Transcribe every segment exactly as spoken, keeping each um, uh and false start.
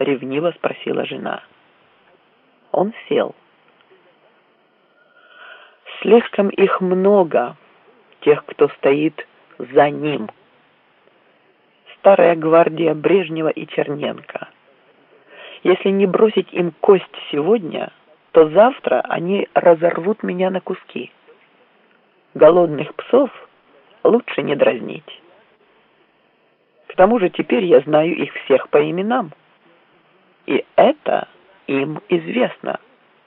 ревниво спросила жена. Он сел. Слишком их много, тех, кто стоит за ним. Старая гвардия Брежнева и Черненко. Если не бросить им кость сегодня, то завтра они разорвут меня на куски. Голодных псов лучше не дразнить. К тому же теперь я знаю их всех по именам. И это им известно.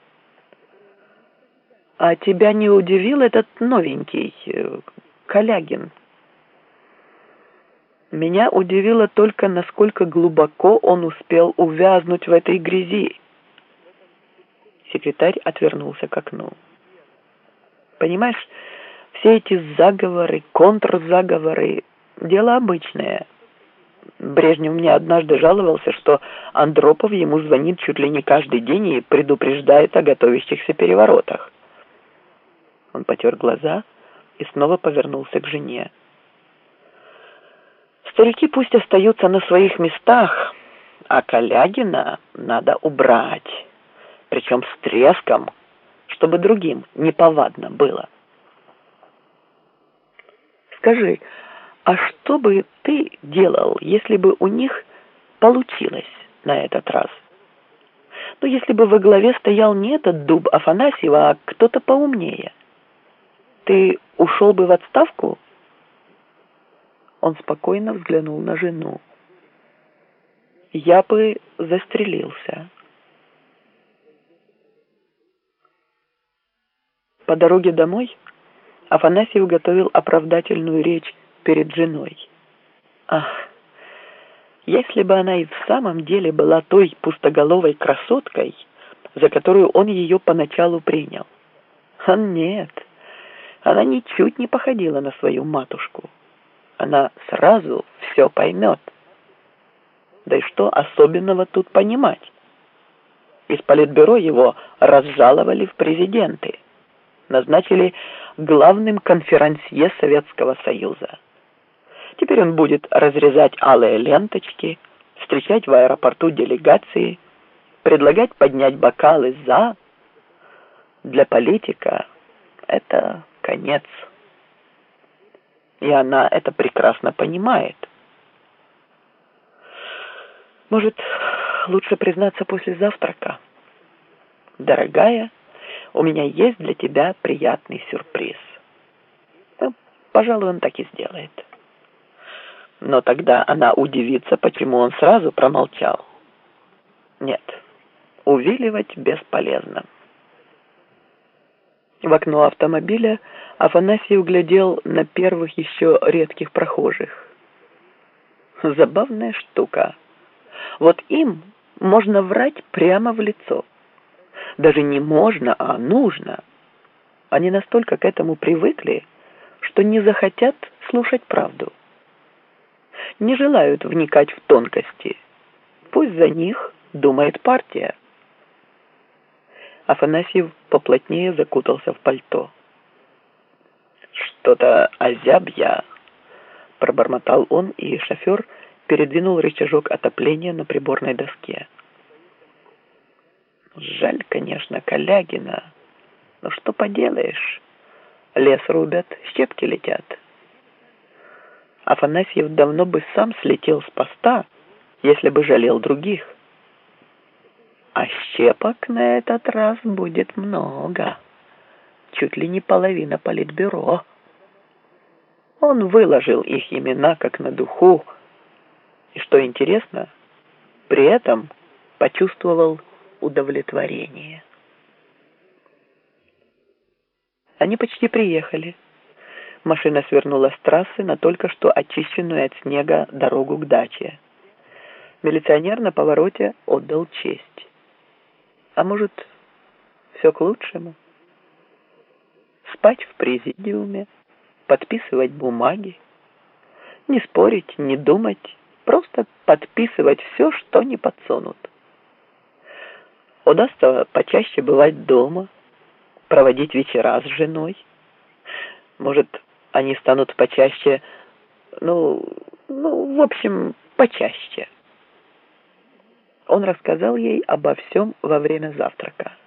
А тебя не удивил этот новенький Калягин? Меня удивило только, насколько глубоко он успел увязнуть в этой грязи. Секретарь отвернулся к окну. Понимаешь, все эти заговоры, контрзаговоры — дело обычное. Брежнев мне однажды жаловался, что Андропов ему звонит чуть ли не каждый день и предупреждает о готовящихся переворотах. Он потер глаза и снова повернулся к жене. Старики пусть остаются на своих местах, а Калягина надо убрать, причем с треском, чтобы другим неповадно было. Скажи, а что бы ты делал, если бы у них получилось на этот раз? Ну, если бы во главе стоял не этот дуб Афанасьева, а кто-то поумнее. Ты ушел бы в отставку? Он спокойно взглянул на жену. Я бы застрелился. По дороге домой Афанасьев готовил оправдательную речь перед женой. Ах, если бы она и в самом деле была той пустоголовой красоткой, за которую он ее поначалу принял. А нет, она ничуть не походила на свою матушку. Она сразу все поймет. Да и что особенного тут понимать? Из политбюро его разжаловали в президенты. Назначили главным конферансье Советского Союза. Теперь он будет разрезать алые ленточки, встречать в аэропорту делегации, предлагать поднять бокалы за. Для политика это конец. И она это прекрасно понимает. Может, лучше признаться после завтрака? Дорогая, у меня есть для тебя приятный сюрприз. Ну, пожалуй, он так и сделает. Но тогда она удивится, почему он сразу промолчал. Нет, увиливать бесполезно. В окно автомобиля Афанасий углядел на первых еще редких прохожих. Забавная штука. Вот им можно врать прямо в лицо. Даже не можно, а нужно. Они настолько к этому привыкли, что не захотят слушать правду. Не желают вникать в тонкости. Пусть за них думает партия. Афанасьев поплотнее закутался в пальто. «Что-то озяб я», — пробормотал он, и шофер передвинул рычажок отопления на приборной доске. «Жаль, конечно, Калягина, но что поделаешь? Лес рубят, щепки летят». Афанасьев давно бы сам слетел с поста, если бы жалел других. А щепок на этот раз будет много. Чуть ли не половина политбюро. Он выложил их имена как на духу. И что интересно, при этом почувствовал удовлетворение. Они почти приехали. Машина свернула с трассы на только что очищенную от снега дорогу к даче. Милиционер на повороте отдал честь. А может, все к лучшему? Спать в президиуме, подписывать бумаги, не спорить, не думать, просто подписывать все, что не подсунут. Удастся почаще бывать дома, проводить вечера с женой. Может, они станут почаще, ну, ну, в общем, почаще. Он рассказал ей обо всем во время завтрака.